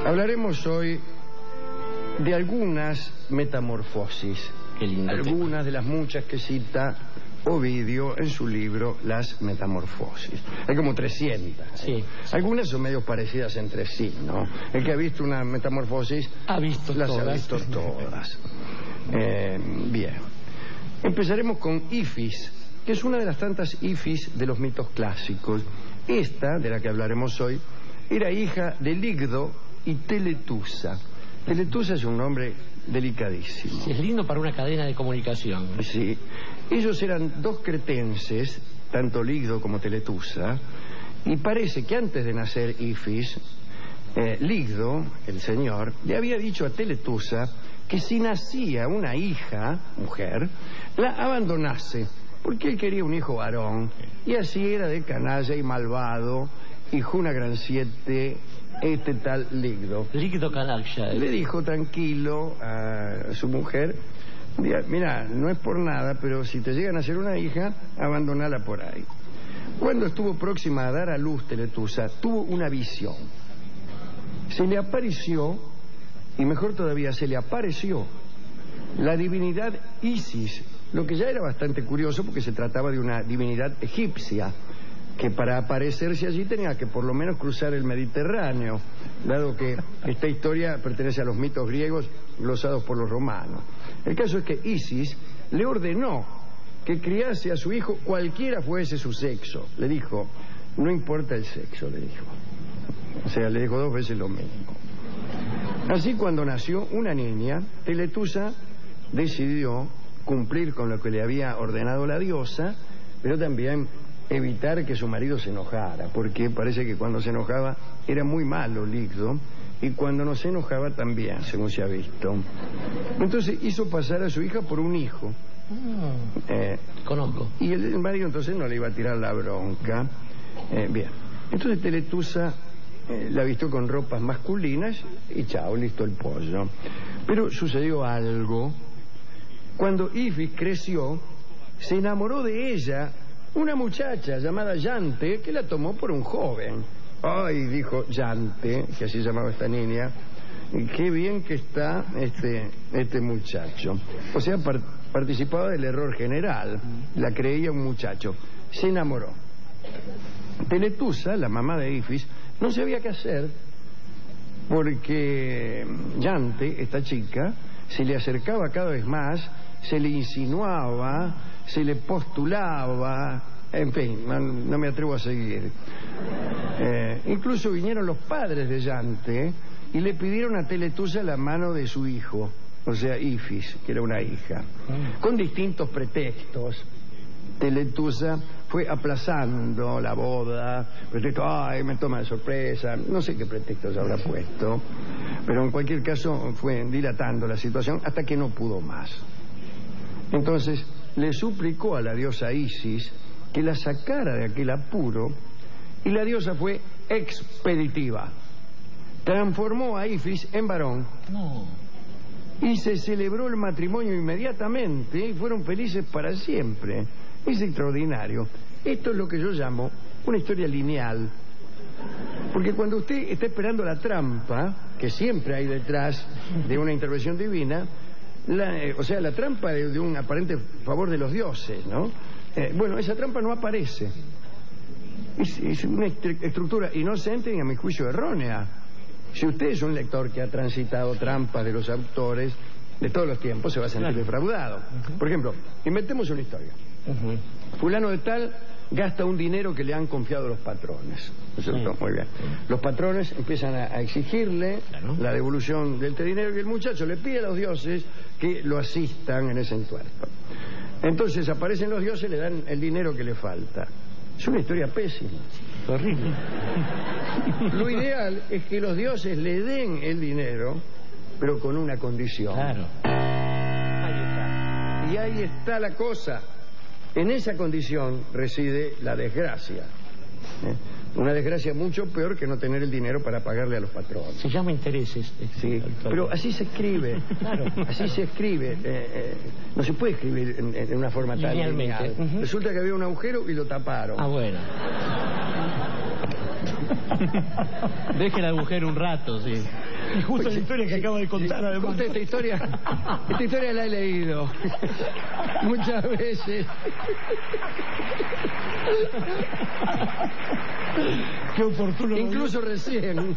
Hablaremos hoy de algunas metamorfosis. Qué lindo algunas de las muchas que cita Ovidio en su libro Las Metamorfosis. Hay como 300. Sí. Algunas son medio parecidas entre sí, ¿no? El que ha visto una metamorfosis ha visto las todas. ha visto todas. Bien. Empezaremos con Ifis, que es una de las tantas Ifis de los mitos clásicos. Esta, de la que hablaremos hoy, era hija de Ligdo y Teletusa. Teletusa es un nombre delicadísimo. Sí, es lindo para una cadena de comunicación. Sí. Ellos eran dos cretenses, tanto Ligdo como Teletusa, y parece que antes de nacer Ifis, Ligdo, el señor, le había dicho a Teletusa que si nacía una hija, mujer, la abandonase, porque él quería un hijo varón, y así era de canalla y malvado, y Juna Gran Siete, este tal Ligdo. Ligdo canalla. Le dijo tranquilo a su mujer: mira, no es por nada, pero si te llegan a ser una hija, abandonala por ahí. Cuando estuvo próxima a dar a luz Teletusa, tuvo una visión. Se le apareció, y mejor todavía, se le apareció la divinidad Isis, lo que ya era bastante curioso porque se trataba de una divinidad egipcia, que para aparecerse allí tenía que por lo menos cruzar el Mediterráneo, dado que esta historia pertenece a los mitos griegos glosados por los romanos. El caso es que Isis le ordenó que criase a su hijo cualquiera fuese su sexo. Le dijo, no importa el sexo, le dijo. O sea, le dijo 2 veces lo mismo. Así, cuando nació una niña, Teletusa decidió cumplir con lo que le había ordenado la diosa, pero también evitar que su marido se enojara, porque parece que cuando se enojaba era muy malo Ligdo, y cuando no se enojaba también, según se ha visto. Entonces hizo pasar a su hija por un hijo. Conozco. Y el marido entonces no le iba a tirar la bronca. Bien. Entonces Teletusa la vistió con ropas masculinas y chao, listo el pollo. Pero sucedió algo. Cuando Ifis creció, se enamoró de ella una muchacha llamada Yante, que la tomó por un joven. Ay, dijo Yante, que así llamaba esta niña, qué bien que está este muchacho. O sea, participaba del error general, la creía un muchacho. Se enamoró. Teletusa, la mamá de Ifis, no sabía qué hacer, porque Yante, esta chica, se le acercaba cada vez más, se le insinuaba, se le postulaba, en fin, no me atrevo a seguir. Incluso vinieron los padres de Yante y le pidieron a Teletusa la mano de su hijo, o sea, Ifis, que era una hija, con distintos pretextos. Teletusa fue aplazando la boda, pretexto, ay, me toma de sorpresa, no sé qué pretextos habrá puesto, pero en cualquier caso fue dilatando la situación hasta que no pudo más. Entonces le suplicó a la diosa Isis que la sacara de aquel apuro, y la diosa fue expeditiva. Transformó a Ifis en varón. No. Y se celebró el matrimonio inmediatamente y fueron felices para siempre. Es extraordinario. Esto es lo que yo llamo una historia lineal. Porque cuando usted está esperando la trampa, que siempre hay detrás de una intervención divina, o sea, la trampa de un aparente favor de los dioses, ¿no? Bueno, esa trampa no aparece. Es una estructura inocente y a mi juicio errónea. Si usted es un lector que ha transitado trampas de los autores de todos los tiempos, se va a sentir defraudado. Por ejemplo, inventemos una historia. Fulano de tal gasta un dinero que le han confiado los patrones. ¿No es cierto? Muy bien. Los patrones empiezan a exigirle la devolución de este dinero, y el muchacho le pide a los dioses que lo asistan en ese entuerto. Entonces aparecen los dioses y le dan el dinero que le falta. Es una historia pésima, horrible. Lo ideal es que los dioses le den el dinero, pero con una condición. Claro. Ahí está. Y ahí está la cosa. En esa condición reside la desgracia. Una desgracia mucho peor que no tener el dinero para pagarle a los patrones. Se llama intereses. Sí, pero así se escribe. Claro. Así se escribe. No se puede escribir en una forma tan lineal. Resulta que había un agujero y lo taparon. Ah, bueno. Deje el agujero un rato, sí. Y justo la historia que acabo de contar, además. Justo esta historia la he leído muchas veces. Qué oportuno. Incluso recién.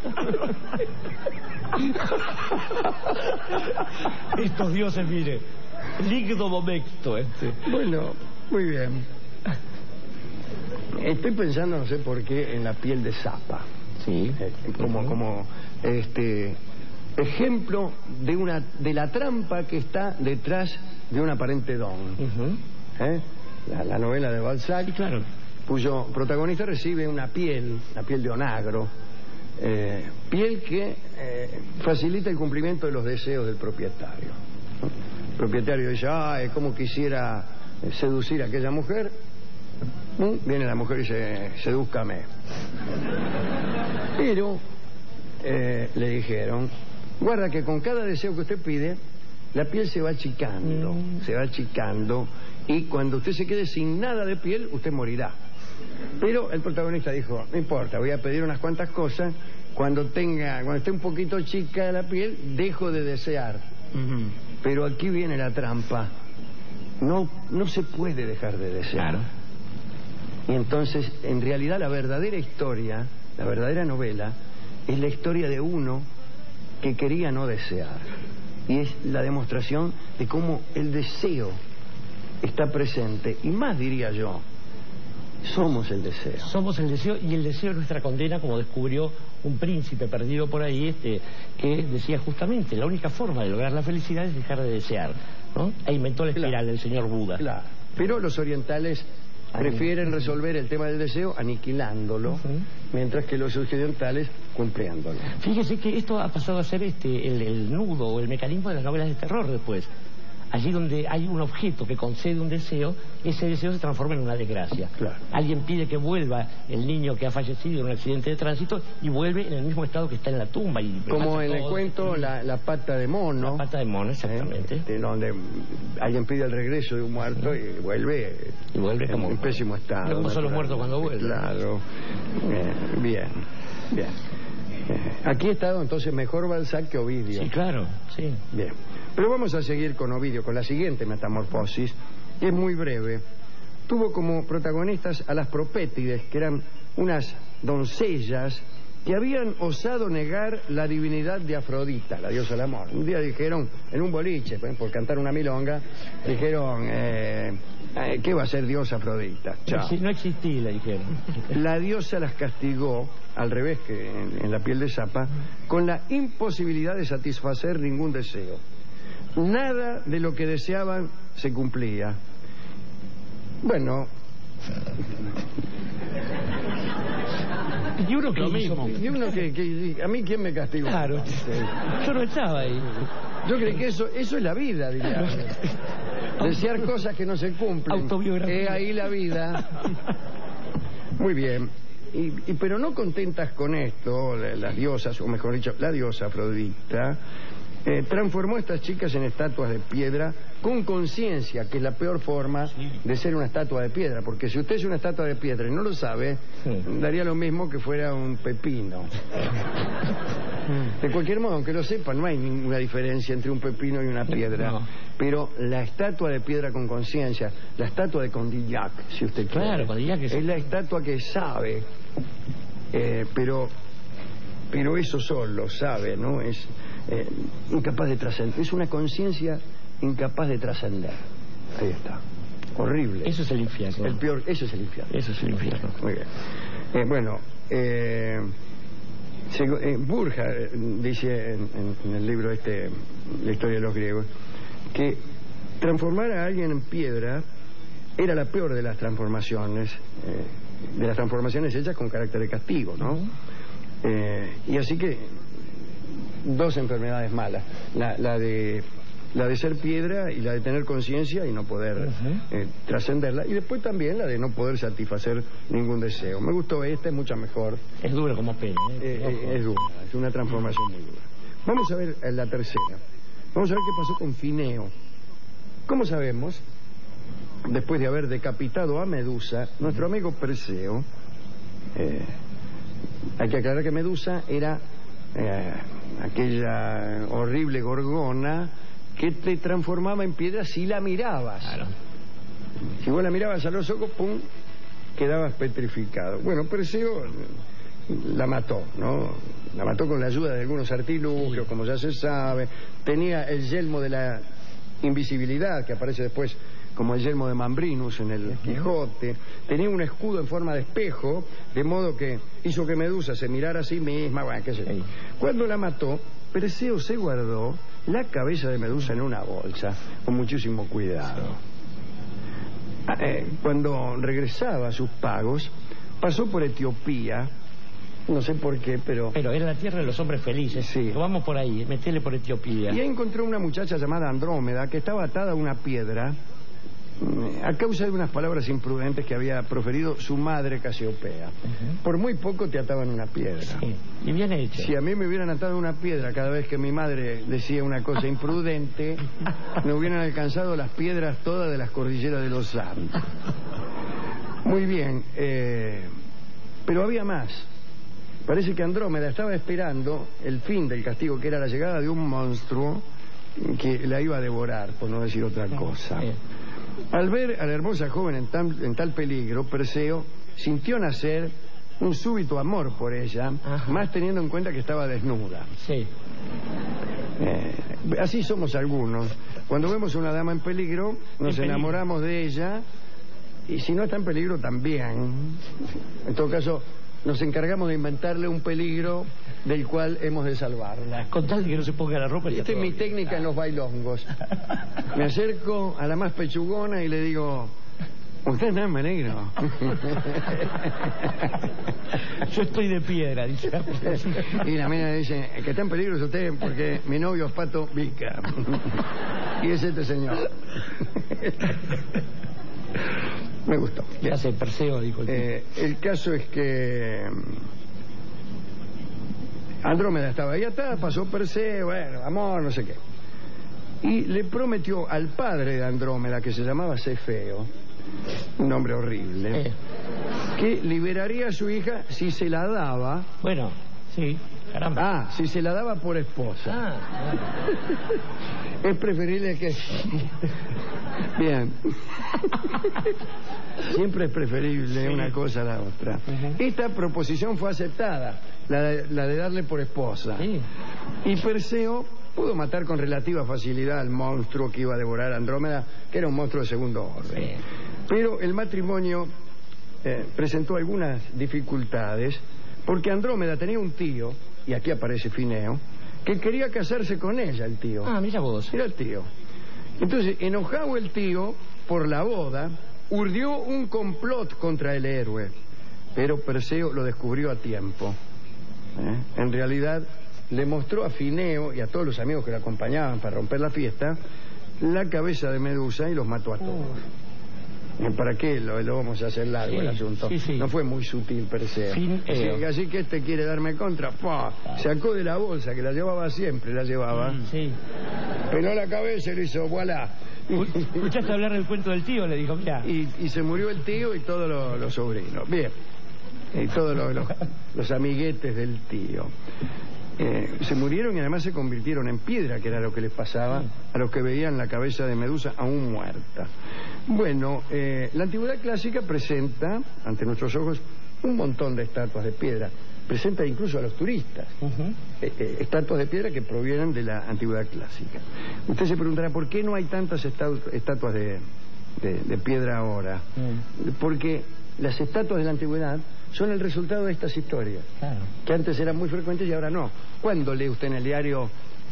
Estos dioses, mire. Ligdo momento, Bueno, muy bien. Estoy pensando, no sé por qué, en la piel de Zapa. Sí. Como ejemplo de la trampa que está detrás de un aparente don. La novela de Balzac, Sí, claro. cuyo protagonista recibe una piel de onagro, piel que facilita el cumplimiento de los deseos del propietario. El propietario dice, ay, cómo quisiera seducir a aquella mujer. Viene la mujer y dice, sedúzcame. Pero le dijeron, guarda que con cada deseo que usted pide, la piel se va achicando, y cuando usted se quede sin nada de piel, usted morirá. Pero el protagonista dijo, no importa, voy a pedir unas cuantas cosas, cuando esté un poquito chica la piel, dejo de desear. Pero aquí viene la trampa. No se puede dejar de desear. Claro. Y entonces, en realidad, la verdadera historia, la verdadera novela, es la historia de uno que quería no desear. Y es la demostración de cómo el deseo está presente. Y más, diría yo, somos el deseo. Somos el deseo, y el deseo es nuestra condena, como descubrió un príncipe perdido por ahí, que decía justamente, la única forma de lograr la felicidad es dejar de desear, ¿no? E inventó la espiral, el señor Buda. Claro. Pero los orientales prefieren resolver el tema del deseo aniquilándolo, mientras que los occidentales cumpliéndolo. Fíjese que esto ha pasado a ser el nudo o el mecanismo de las novelas de terror después. Allí donde hay un objeto que concede un deseo, ese deseo se transforma en una desgracia. Claro. Alguien pide que vuelva el niño que ha fallecido en un accidente de tránsito y vuelve en el mismo estado que está en la tumba. Como en el cuento la pata de mono. La pata de mono, exactamente. Donde alguien pide el regreso de un muerto y vuelve como en pésimo estado. Luego son los muertos cuando vuelven. Claro. Bien. Aquí ha estado entonces mejor Balzac que Ovidio. Sí, claro, sí. Bien. Pero vamos a seguir con Ovidio, con la siguiente metamorfosis, que es muy breve. Tuvo como protagonistas a las Propétides, que eran unas doncellas que habían osado negar la divinidad de Afrodita, la diosa del amor. Un día dijeron, en un boliche, por cantar una milonga, dijeron, ¿qué va a ser diosa Afrodita? Chao. No existía, le dijeron. La diosa las castigó, al revés que en la piel de Zapa, con la imposibilidad de satisfacer ningún deseo. Nada de lo que deseaban se cumplía. Bueno. Y uno que mismo. Y uno que a mí, ¿quién me castigó? Claro. Yo no estaba ahí. Yo creo que eso es la vida, diría. Desear cosas que no se cumplen. Autobiografía. Ahí la vida. Muy bien. Pero no contentas con esto, las diosas, o mejor dicho, la diosa Afrodita, transformó a estas chicas en estatuas de piedra con conciencia, que es la peor forma de ser una estatua de piedra, porque si usted es una estatua de piedra y no lo sabe, daría lo mismo que fuera un pepino. De cualquier modo, aunque lo sepa, no hay ninguna diferencia entre un pepino y una piedra. No. Pero la estatua de piedra con conciencia, la estatua de Condillac, si usted quiere, Claro, Condillac es la estatua que sabe, pero eso solo sabe, ¿no? Es incapaz de trascender. Es una conciencia incapaz de trascender. Ahí está. Horrible. Eso es el infierno. El peor, eso es el infierno. Eso es el infierno. Muy bien. Burja dice en el libro La historia de los griegos, que transformar a alguien en piedra era la peor de las transformaciones hechas con carácter de castigo, ¿no? Y así que dos enfermedades malas, la de ser piedra y la de tener conciencia y no poder trascenderla, y después también la de no poder satisfacer ningún deseo. Me gustó esta, es mucho mejor. Es dura como pena. Es dura, es una transformación muy dura. Vamos a ver la tercera. Vamos a ver qué pasó con Fineo. ¿Cómo sabemos? Después de haber decapitado a Medusa, nuestro amigo Perseo Hay que aclarar que Medusa era aquella horrible gorgona que te transformaba en piedra si la mirabas. Claro. Si vos la mirabas a los ojos, ¡pum!, quedabas petrificado. Bueno, Perseo la mató, ¿no? La mató con la ayuda de algunos artilugios, como ya se sabe. Tenía el yelmo de la invisibilidad, que aparece después como el yelmo de Mambrinus en el Quijote. Tenía un escudo en forma de espejo, de modo que hizo que Medusa se mirara a sí misma. Bueno, qué sé yo. Cuando la mató, Perseo se guardó la cabeza de Medusa en una bolsa, con muchísimo cuidado. Cuando regresaba a sus pagos, pasó por Etiopía. No sé por qué, pero era la tierra de los hombres felices. Sí. Vamos por ahí, metele por Etiopía. Y ahí encontró una muchacha llamada Andrómeda que estaba atada a una piedra a causa de unas palabras imprudentes que había proferido su madre Casiopea. Por muy poco te ataban a una piedra. Sí. Y bien hecho. Si a mí me hubieran atado a una piedra cada vez que mi madre decía una cosa imprudente, me hubieran alcanzado las piedras todas de las cordilleras de los Andes. Muy bien, pero había más. Parece que Andrómeda estaba esperando el fin del castigo, que era la llegada de un monstruo que la iba a devorar, por no decir otra cosa. Al ver a la hermosa joven en tal peligro, Perseo sintió nacer un súbito amor por ella, más teniendo en cuenta que estaba desnuda. Sí. Así somos algunos. Cuando vemos a una dama en peligro, nos enamoramos de ella, y si no está en peligro, también. En todo caso, nos encargamos de inventarle un peligro del cual hemos de salvarla. Con tal de que no se ponga la ropa. Esta es mi técnica en los bailongos. Me acerco a la más pechugona y le digo: ¿usted está en peligro? Yo estoy de piedra, dice. Y la mina dice: que está en peligro es usted porque mi novio es Pato Vica. Y es este señor. Me gustó. ¿Qué hace Perseo? Dijo el caso es que Andrómeda estaba ahí atrás, pasó Perseo, bueno, amor, no sé qué. Y le prometió al padre de Andrómeda, que se llamaba Cefeo, un nombre horrible, que liberaría a su hija si se la daba. Bueno, sí, caramba. Si se la daba por esposa. Es preferible que... Bien. Siempre es preferible una cosa a la otra. Esta proposición fue aceptada, la de darle por esposa. Y Perseo pudo matar con relativa facilidad al monstruo que iba a devorar a Andrómeda, que era un monstruo de segundo orden. Pero el matrimonio presentó algunas dificultades, porque Andrómeda tenía un tío, y aquí aparece Fineo, que quería casarse con ella, el tío. Mira vos. Era el tío. Entonces, enojado el tío por la boda, urdió un complot contra el héroe, pero Perseo lo descubrió a tiempo. En realidad, le mostró a Fineo y a todos los amigos que lo acompañaban para romper la fiesta la cabeza de Medusa y los mató a todos. ¿Para qué lo vamos a hacer largo el asunto? No fue muy sutil Perseo. Así que este quiere darme contra. Sacó de la bolsa, que la llevaba siempre, peló la cabeza y le hizo voilà. ¿Escuchaste hablar del cuento del tío? Le dijo, mira. Y se murió el tío y todos los sobrinos. Bien. Y todos los amiguetes del tío. Se murieron y además se convirtieron en piedra, que era lo que les pasaba a los que veían la cabeza de Medusa aún muerta. Bueno, la antigüedad clásica presenta ante nuestros ojos un montón de estatuas de piedra. Presenta incluso a los turistas estatuas de piedra que provienen de la antigüedad clásica. Usted se preguntará, ¿por qué no hay tantas estatuas de piedra ahora? Porque las estatuas de la antigüedad son el resultado de estas historias, que antes eran muy frecuentes y ahora no. ¿Cuándo lee usted en el diario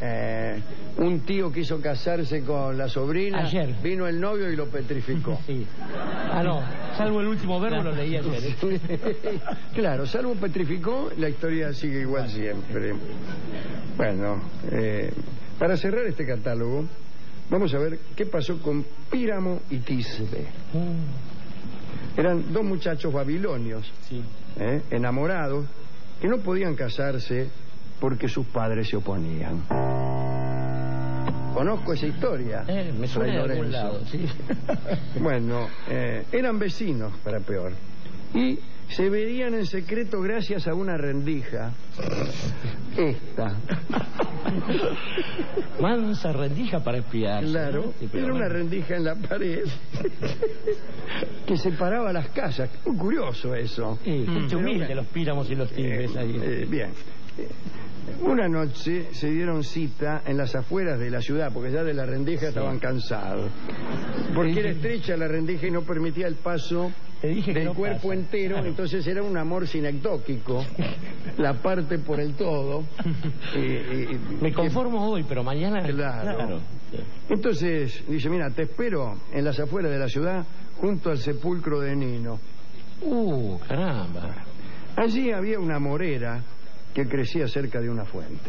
un tío quiso casarse con la sobrina? Ayer. Vino el novio y lo petrificó. No, salvo el último verbo lo leí ayer. Claro, salvo petrificó, la historia sigue igual siempre. Bueno, para cerrar este catálogo, vamos a ver qué pasó con Píramo y Tisbe. Eran dos muchachos babilonios, enamorados, que no podían casarse porque sus padres se oponían. Conozco esa historia. Me suena de algún lado, Bueno, eran vecinos, para peor. Y se veían en secreto gracias a una rendija. Esta. Mansa rendija para espiar. Claro, Sí, pero era una bueno. rendija en la pared que separaba las casas. Muy curioso eso. Sí, gente Pero humilde, bueno. los píramos y los timbres ahí. Bien. Una noche se dieron cita en las afueras de la ciudad, porque ya de la rendija estaban cansados. Porque era estrecha la rendija y no permitía el paso Te dije que del no cuerpo pasa. entero, Claro. entonces era un amor sinecdóquico, la parte por el todo. Me conformo hoy, pero mañana... Claro. Sí. Entonces dice, mira, te espero en las afueras de la ciudad junto al sepulcro de Nino. Caramba. Allí había una morera que crecía cerca de una fuente.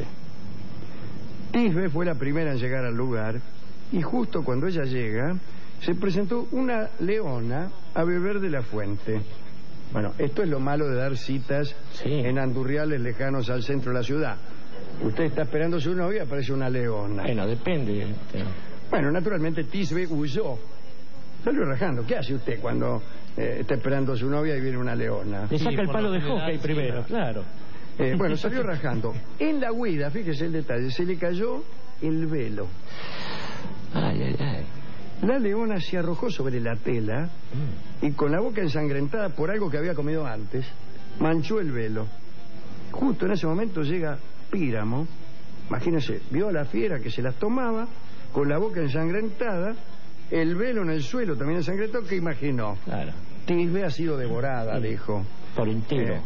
Tisbe fue la primera en llegar al lugar y justo cuando ella llega se presentó una leona a beber de la fuente. Bueno, esto es lo malo de dar citas en andurriales lejanos al centro de la ciudad. Usted está esperando a su novia y aparece una leona. Bueno, depende. Bueno, naturalmente Tisbe huyó. Salió rajando. ¿Qué hace usted cuando está esperando a su novia y viene una leona? Le saca el por palo lo de general, hockey sí, primero, no. claro. Bueno, salió rajando. En la huida, fíjese el detalle, se le cayó el velo. Ay, ay, ay. La leona se arrojó sobre la tela y con la boca ensangrentada por algo que había comido antes, manchó el velo. Justo en ese momento llega Píramo, imagínense, vio a la fiera que se las tomaba, con la boca ensangrentada, el velo en el suelo también ensangrentado, ¿qué imaginó? Claro. Tisbe ha sido devorada, dijo. Por entero.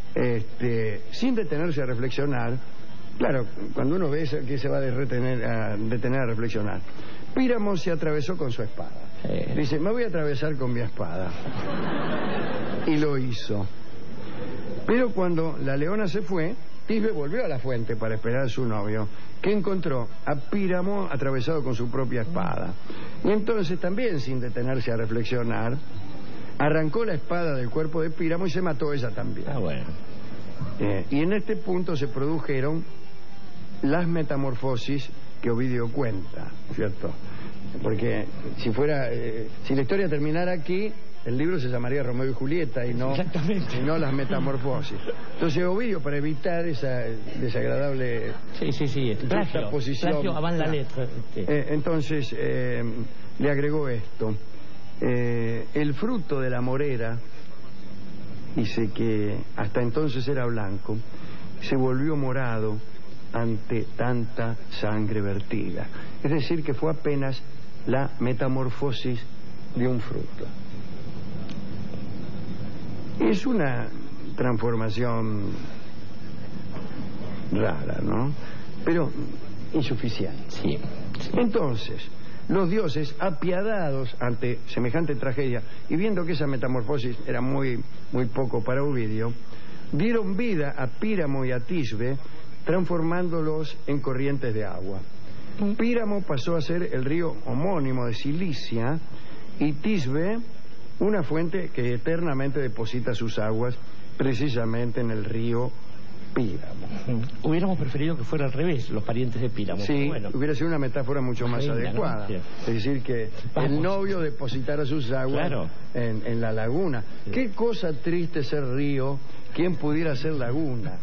Sin detenerse a reflexionar. Claro, cuando uno ve eso, que se va a detener a reflexionar. Píramo se atravesó con su espada. Dice, me voy a atravesar con mi espada. Y lo hizo. Pero cuando la leona se fue, Tisbe volvió a la fuente para esperar a su novio, que encontró a Píramo atravesado con su propia espada. Y entonces, también sin detenerse a reflexionar, arrancó la espada del cuerpo de Píramo y se mató ella también. Ah, bueno. Y en este punto se produjeron las metamorfosis que Ovidio cuenta, ¿cierto? Porque si la historia terminara aquí, el libro se llamaría Romeo y Julieta y no las metamorfosis. Entonces Ovidio, para evitar esa desagradable Sí. juxtaposición, Plagio avant la letra. entonces le agregó esto. El fruto de la morera, dice que hasta entonces era blanco, se volvió morado ante tanta sangre vertida. Es decir, que fue apenas la metamorfosis de un fruto. Es una transformación rara, ¿no? Pero insuficiente. Sí. Entonces, los dioses, apiadados ante semejante tragedia y viendo que esa metamorfosis era muy poco para Ovidio, dieron vida a Píramo y a Tisbe, transformándolos en corrientes de agua. Píramo pasó a ser el río homónimo de Cilicia y Tisbe una fuente que eternamente deposita sus aguas precisamente en el río Píramo. Hubiéramos preferido que fuera al revés, los parientes de Píramo. Sí, Bueno. hubiera sido una metáfora mucho más Linda, ¿no? adecuada. Sí. Es decir, que Vamos. el novio depositara sus aguas Claro. en la laguna. Sí. Qué cosa triste ser río, ¿quién pudiera ser laguna?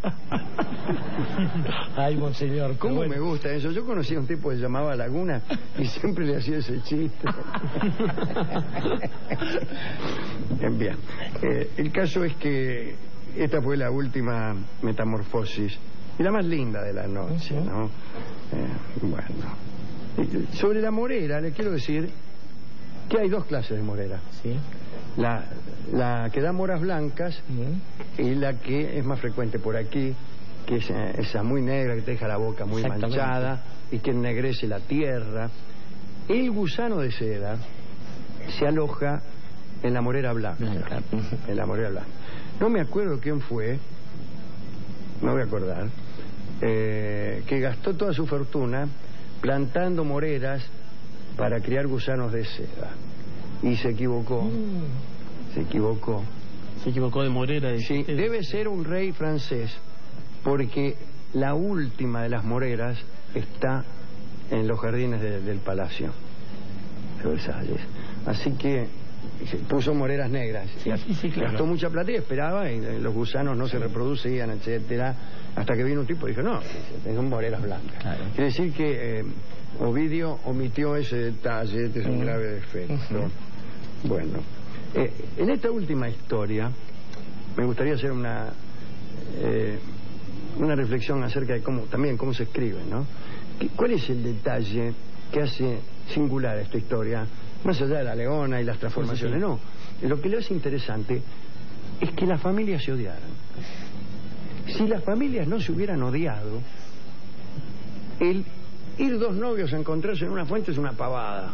Ay, monseñor. ¿Cómo bueno. me gusta eso? Yo conocí a un tipo que se llamaba Laguna y siempre le hacía ese chiste. Bien. El caso es que esta fue la última metamorfosis y la más linda de la noche, ¿no? Bueno. Sobre la morera, le quiero decir que hay dos clases de morera. Sí. La que da moras blancas y la que es más frecuente por aquí, que es esa muy negra que te deja la boca muy manchada y que ennegrece la tierra. El gusano de seda se aloja en la morera blanca. En la morera blanca. No me acuerdo quién fue, no voy a acordar, que gastó toda su fortuna plantando moreras para criar gusanos de seda. Y se equivocó. Se equivocó. Se equivocó de morera. Sí, debe ser un rey francés, porque la última de las moreras está en los jardines del Palacio de Versalles. Así que se puso moreras negras. Sí, claro. Gastó mucha plata y esperaba, y los gusanos no se reproducían, etcétera, hasta que vino un tipo y dijo, no, son moreras blancas. Claro. Quiere decir que Ovidio omitió ese detalle, este es un grave defecto. Bueno, en esta última historia me gustaría hacer una reflexión acerca de cómo se escribe, ¿no? ¿Cuál es el detalle que hace singular esta historia? Más allá de la leona y las transformaciones, no. Lo que le hace interesante es que las familias se odiaran. Si las familias no se hubieran odiado, el ir dos novios a encontrarse en una fuente es una pavada.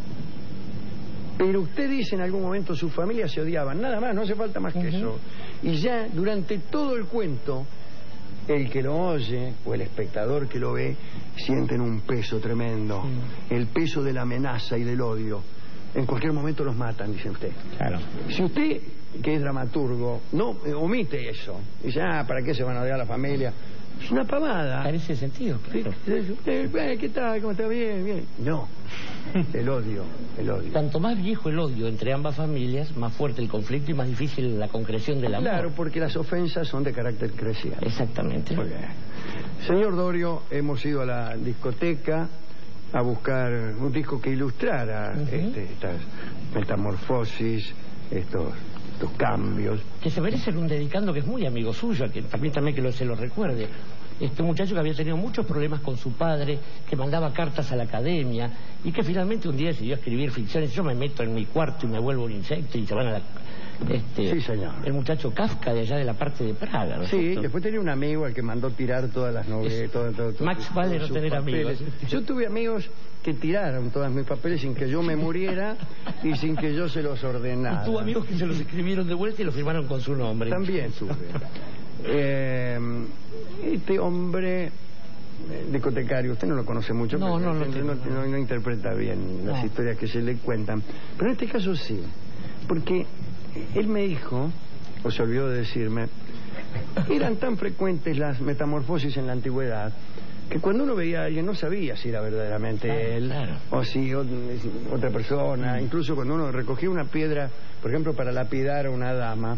Pero usted dice en algún momento sus familias se odiaban, nada más, no hace falta más que eso. Y ya durante todo el cuento, el que lo oye o el espectador que lo ve sienten un peso tremendo, el peso de la amenaza y del odio. En cualquier momento los matan, dice usted. Claro. Si usted, que es dramaturgo, no omite eso, dice, ¿para qué se van a odiar a la familia? Es una pavada. Parece sentido, claro. ¿Qué tal? ¿Cómo está? Bien. No, el odio. Tanto más viejo el odio entre ambas familias, más fuerte el conflicto y más difícil la concreción del amor. Claro, porque las ofensas son de carácter creciente. Exactamente. Muy bien. Señor Dorio, hemos ido a la discoteca a buscar un disco que ilustrara estas metamorfosis, estos cambios. Que se merece un dedicando que es muy amigo suyo, que también que se lo recuerde. Este muchacho que había tenido muchos problemas con su padre, que mandaba cartas a la academia y que finalmente un día decidió escribir ficciones. Yo me meto en mi cuarto y me vuelvo un insecto y se van a la... sí, señor. El muchacho Kafka de allá de la parte de Praga, ¿no? Sí, después tenía un amigo al que mandó tirar todas las novelas. Max vale no tener amigos. Yo tuve amigos que tiraron todos mis papeles sin que yo me muriera y sin que yo se los ordenara. Y tuvo amigos que se los escribieron de vuelta y los firmaron con su nombre. También tuve. Este hombre discotecario, usted no lo conoce mucho, no interpreta bien las historias que se le cuentan, pero en este caso sí, porque él me dijo, o se olvidó de decirme, eran tan frecuentes las metamorfosis en la antigüedad que cuando uno veía a alguien no sabía si era verdaderamente él o si otra persona. Incluso cuando uno recogía una piedra, por ejemplo, para lapidar a una dama,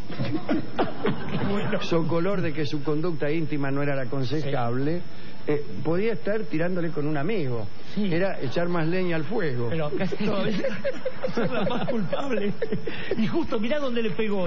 socolor de que su conducta íntima no era la aconsejable, podía estar tirándole con un amigo. Era echar más leña al fuego. Pero casi no, es la más culpable. Y justo, mirá dónde le pegó.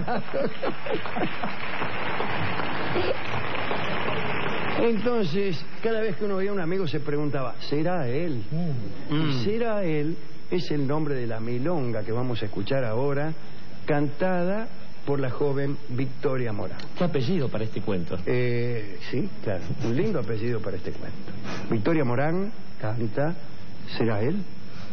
Entonces, cada vez que uno veía a un amigo se preguntaba, ¿será él? Y ¿será él? Es el nombre de la milonga que vamos a escuchar ahora, cantada por la joven Victoria Morán. ¿Qué apellido para este cuento? Sí, claro, un lindo apellido para este cuento. Victoria Morán canta ¿Será él?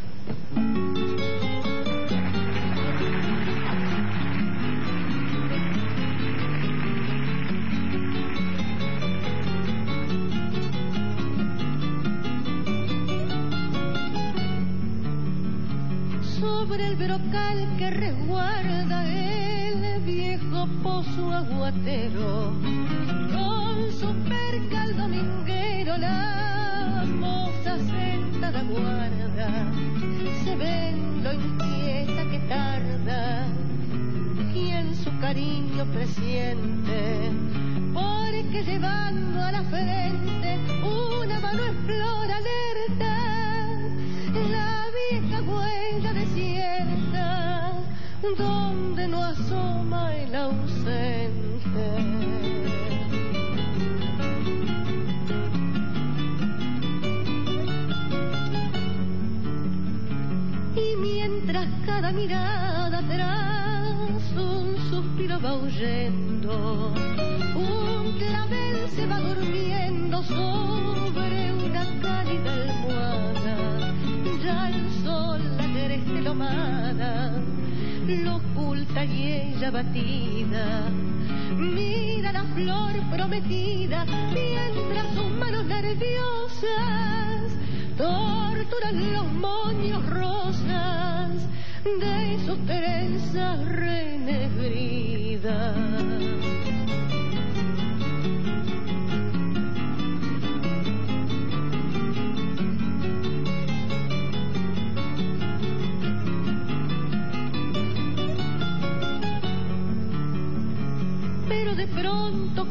Sobre el brocal que resguarda el viejo pozo aguatero, con su percal dominguero la moza sentada guarda, se ven lo inquieta que tarda y en su cariño presiente, porque llevando a la frente una mano en flor alerta, la vieja huella desierta donde no asoma el ausente. Y mientras cada mirada atrás un suspiro va huyendo, un clavel se va durmiendo sobre una cálida almohada, ya el sol la creste lomada lo oculta y ella batida mira la flor prometida mientras sus manos nerviosas torturan los moños rosas de sus trenzas renegridas.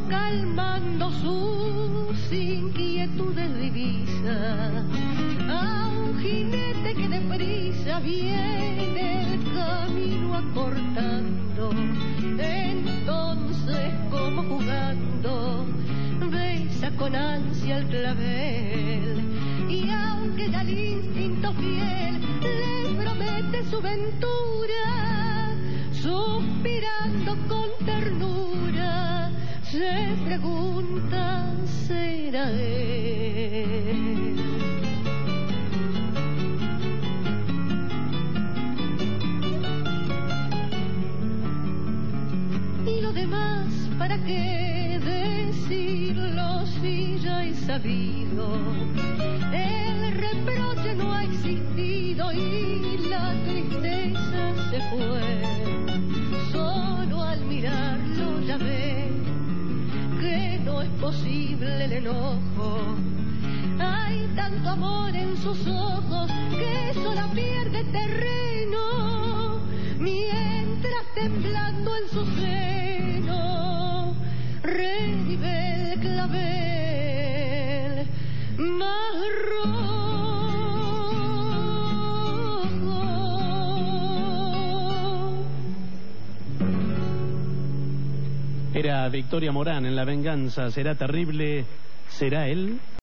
calmando sus inquietudes divisa a un jinete que deprisa viene el camino acortando. Entonces, como jugando, besa con ansia el clavel, y aunque ya el instinto fiel le promete su ventura, suspirando con ternura, se pregunta, ¿será él? Y lo demás, ¿para qué decirlo si ya he sabido? El reproche no ha existido y la tristeza se fue. Solo al mirarlo ya ve que no es posible el enojo. Hay tanto amor en sus ojos que sola pierde terreno, mientras temblando en su seno revive el clavel más rojo. Era Victoria Morán en La venganza será terrible, será él.